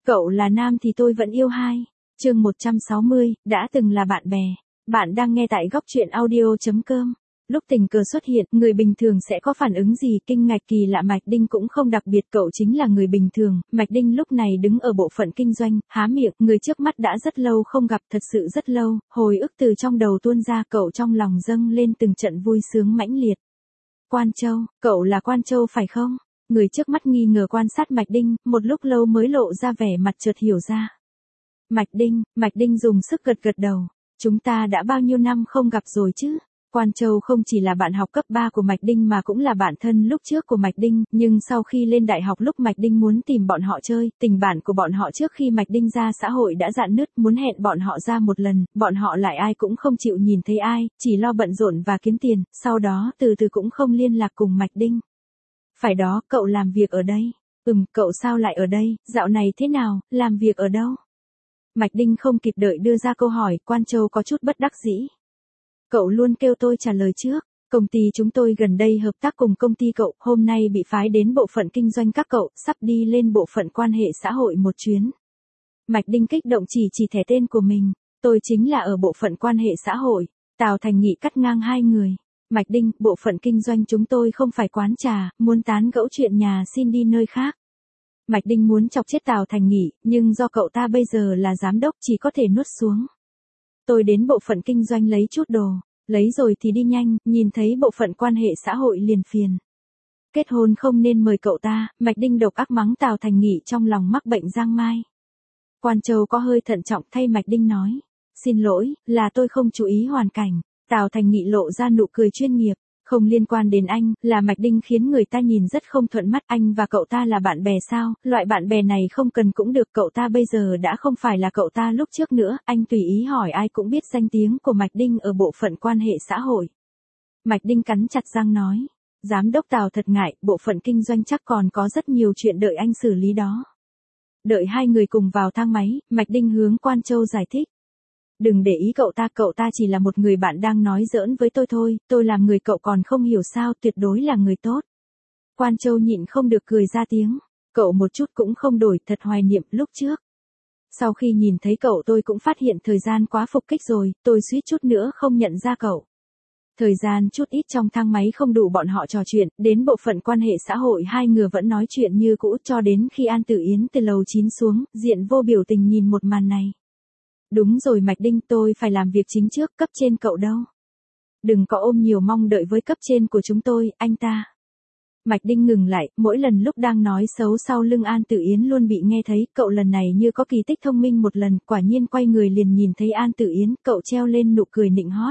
Cậu là nam thì tôi vẫn yêu hai. Chương 160, đã từng là bạn bè. Bạn đang nghe tại góc truyện audio.com. Lúc tình cờ xuất hiện, người bình thường sẽ có phản ứng gì? Kinh ngạc kỳ lạ. Mạch Đinh cũng không đặc biệt, cậu chính là người bình thường. Mạch Đinh lúc này đứng ở bộ phận kinh doanh, há miệng, người trước mắt đã rất lâu không gặp, thật sự rất lâu, hồi ức từ trong đầu tuôn ra, cậu trong lòng dâng lên từng trận vui sướng mãnh liệt. Quan Châu, cậu là Quan Châu phải không? Người trước mắt nghi ngờ quan sát Mạch Đinh, một lúc lâu mới lộ ra vẻ mặt chợt hiểu ra. Mạch Đinh dùng sức gật gật đầu. Chúng ta đã bao nhiêu năm không gặp rồi chứ? Quan Châu không chỉ là bạn học cấp 3 của Mạch Đinh mà cũng là bạn thân lúc trước của Mạch Đinh, nhưng sau khi lên đại học lúc Mạch Đinh muốn tìm bọn họ chơi, tình bạn của bọn họ trước khi Mạch Đinh ra xã hội đã rạn nứt, muốn hẹn bọn họ ra một lần, bọn họ lại ai cũng không chịu nhìn thấy ai, chỉ lo bận rộn và kiếm tiền, sau đó từ từ cũng không liên lạc cùng Mạch Đinh. Phải đó, cậu làm việc ở đây. Cậu sao lại ở đây, dạo này thế nào, làm việc ở đâu? Mạch Đinh không kịp đợi đưa ra câu hỏi, Quan Châu có chút bất đắc dĩ. Cậu luôn kêu tôi trả lời trước. Công ty chúng tôi gần đây hợp tác cùng công ty cậu, hôm nay bị phái đến bộ phận kinh doanh các cậu, sắp đi lên bộ phận quan hệ xã hội một chuyến. Mạch Đinh kích động chỉ thẻ tên của mình. Tôi chính là ở bộ phận quan hệ xã hội. Tào Thành Nghị cắt ngang hai người. Mạch Đinh, bộ phận kinh doanh chúng tôi không phải quán trà, muốn tán gẫu chuyện nhà xin đi nơi khác. Mạch Đinh muốn chọc chết Tào Thành Nghị, nhưng do cậu ta bây giờ là giám đốc chỉ có thể nuốt xuống. Tôi đến bộ phận kinh doanh lấy chút đồ, lấy rồi thì đi nhanh, nhìn thấy bộ phận quan hệ xã hội liền phiền. Kết hôn không nên mời cậu ta, Mạch Đinh độc ác mắng Tào Thành Nghị trong lòng mắc bệnh giang mai. Quan Châu có hơi thận trọng thay Mạch Đinh nói. Xin lỗi, là tôi không chú ý hoàn cảnh. Tào Thành Nghị lộ ra nụ cười chuyên nghiệp. Không liên quan đến anh, là Mạch Đinh khiến người ta nhìn rất không thuận mắt. Anh và cậu ta là bạn bè sao? Loại bạn bè này không cần cũng được. Cậu ta bây giờ đã không phải là cậu ta lúc trước nữa. Anh tùy ý hỏi ai cũng biết danh tiếng của Mạch Đinh ở bộ phận quan hệ xã hội. Mạch Đinh cắn chặt răng nói. Giám đốc Tào thật ngại, bộ phận kinh doanh chắc còn có rất nhiều chuyện đợi anh xử lý đó. Đợi hai người cùng vào thang máy, Mạch Đinh hướng Quan Châu giải thích. Đừng để ý cậu ta chỉ là một người bạn đang nói giỡn với tôi thôi, tôi làm người cậu còn không hiểu sao, tuyệt đối là người tốt. Quan Châu nhịn không được cười ra tiếng, cậu một chút cũng không đổi, thật hoài niệm lúc trước. Sau khi nhìn thấy cậu tôi cũng phát hiện thời gian quá phục kích rồi, tôi suýt chút nữa không nhận ra cậu. Thời gian chút ít trong thang máy không đủ bọn họ trò chuyện, đến bộ phận quan hệ xã hội hai người vẫn nói chuyện như cũ cho đến khi An Tử Yến từ lầu 9 xuống, diện vô biểu tình nhìn một màn này. Đúng rồi Mạch Đinh, tôi phải làm việc chính trước, cấp trên cậu đâu? Đừng có ôm nhiều mong đợi với cấp trên của chúng tôi, anh ta. Mạch Đinh ngừng lại, mỗi lần lúc đang nói xấu sau lưng An Tử Yến luôn bị nghe thấy, cậu lần này như có kỳ tích thông minh một lần, quả nhiên quay người liền nhìn thấy An Tử Yến, cậu treo lên nụ cười nịnh hót.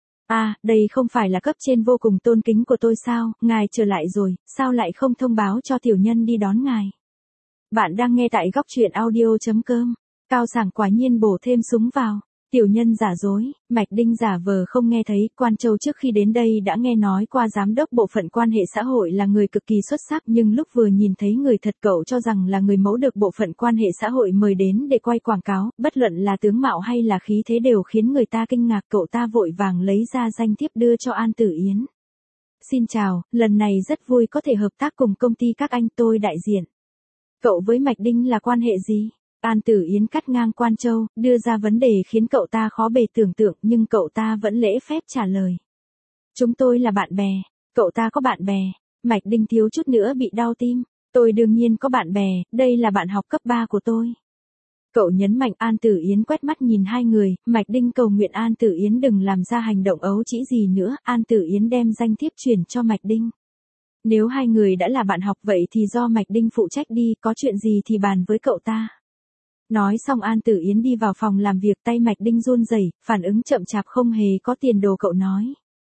À, đây không phải là cấp trên vô cùng tôn kính của tôi sao, ngài trở lại rồi, sao lại không thông báo cho tiểu nhân đi đón ngài? Bạn đang nghe tại góc truyện audio.com. Cao Sảng quả nhiên bổ thêm súng vào. Tiểu nhân giả dối, Mạch Đinh giả vờ không nghe thấy. Quan Châu trước khi đến đây đã nghe nói qua giám đốc bộ phận quan hệ xã hội là người cực kỳ xuất sắc, nhưng lúc vừa nhìn thấy người thật cậu cho rằng là người mẫu được bộ phận quan hệ xã hội mời đến để quay quảng cáo, bất luận là tướng mạo hay là khí thế đều khiến người ta kinh ngạc. Cậu ta vội vàng lấy ra danh thiếp đưa cho An Tử Yến. Xin chào, lần này rất vui có thể hợp tác cùng công ty các anh, tôi đại diện. Cậu với Mạch Đinh là quan hệ gì? An Tử Yến cắt ngang Quan Châu, đưa ra vấn đề khiến cậu ta khó bề tưởng tượng, nhưng cậu ta vẫn lễ phép trả lời. Chúng tôi là bạn bè. Cậu ta có bạn bè? Mạch Đinh thiếu chút nữa bị đau tim. Tôi đương nhiên có bạn bè, đây là bạn học cấp 3 của tôi. Cậu nhấn mạnh. An Tử Yến quét mắt nhìn hai người, Mạch Đinh cầu nguyện An Tử Yến đừng làm ra hành động ấu trĩ gì nữa. An Tử Yến đem danh thiếp chuyển cho Mạch Đinh. Nếu hai người đã là bạn học vậy thì do Mạch Đinh phụ trách đi, có chuyện gì thì bàn với cậu ta. Nói xong An Tử Yến đi vào phòng làm việc, tay Mạch Đinh run rẩy, phản ứng chậm chạp không hề có tiền đồ. Cậu nói.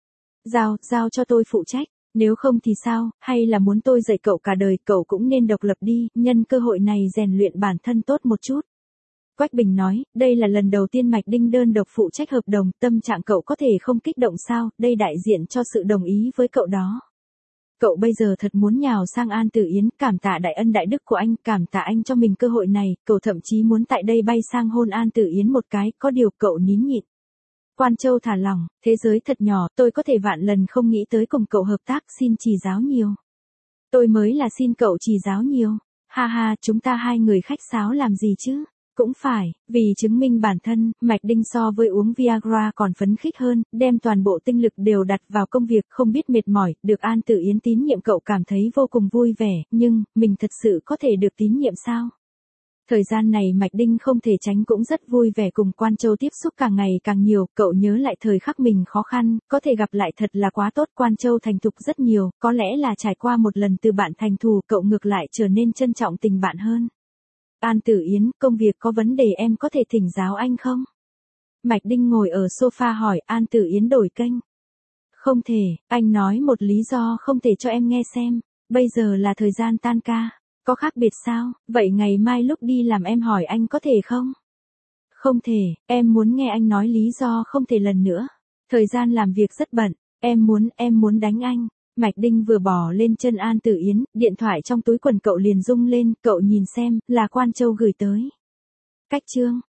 Giao cho tôi phụ trách, nếu không thì sao, hay là muốn tôi dạy cậu cả đời, cậu cũng nên độc lập đi, nhân cơ hội này rèn luyện bản thân tốt một chút. Quách Bình nói, đây là lần đầu tiên Mạch Đinh đơn độc phụ trách hợp đồng, tâm trạng cậu có thể không kích động sao, đây đại diện cho sự đồng ý với cậu đó. Cậu bây giờ thật muốn nhào sang An Tử Yến, cảm tạ đại ân đại đức của anh, cảm tạ anh cho mình cơ hội này, cậu thậm chí muốn tại đây bay sang hôn An Tử Yến một cái, có điều cậu nín nhịn. Quan Châu thả lỏng, thế giới thật nhỏ, tôi có thể vạn lần không nghĩ tới cùng cậu hợp tác, xin chỉ giáo nhiều. Tôi mới là xin cậu chỉ giáo nhiều. Ha ha, chúng ta hai người khách sáo làm gì chứ? Cũng phải, vì chứng minh bản thân, Mạch Đinh so với uống Viagra còn phấn khích hơn, đem toàn bộ tinh lực đều đặt vào công việc, không biết mệt mỏi, được An Tử Yến tín nhiệm cậu cảm thấy vô cùng vui vẻ, nhưng, mình thật sự có thể được tín nhiệm sao? Thời gian này Mạch Đinh không thể tránh cũng rất vui vẻ cùng Quan Châu tiếp xúc càng ngày càng nhiều, cậu nhớ lại thời khắc mình khó khăn, có thể gặp lại thật là quá tốt. Quan Châu thành thục rất nhiều, có lẽ là trải qua một lần từ bạn thành thù, cậu ngược lại trở nên trân trọng tình bạn hơn. An Tử Yến, công việc có vấn đề em có thể thỉnh giáo anh không? Mạch Đinh ngồi ở sofa hỏi. An Tử Yến đổi kênh. Không thể, anh nói một lý do không thể cho em nghe xem. Bây giờ là thời gian tan ca. Có khác biệt sao? Vậy ngày mai lúc đi làm em hỏi anh có thể không? Không thể, em muốn nghe anh nói lý do không thể lần nữa. Thời gian làm việc rất bận, em muốn đánh anh. Mạch Đinh vừa bỏ lên chân An Tử Yến, điện thoại trong túi quần cậu liền rung lên, cậu nhìn xem, là Quan Châu gửi tới. Cách chương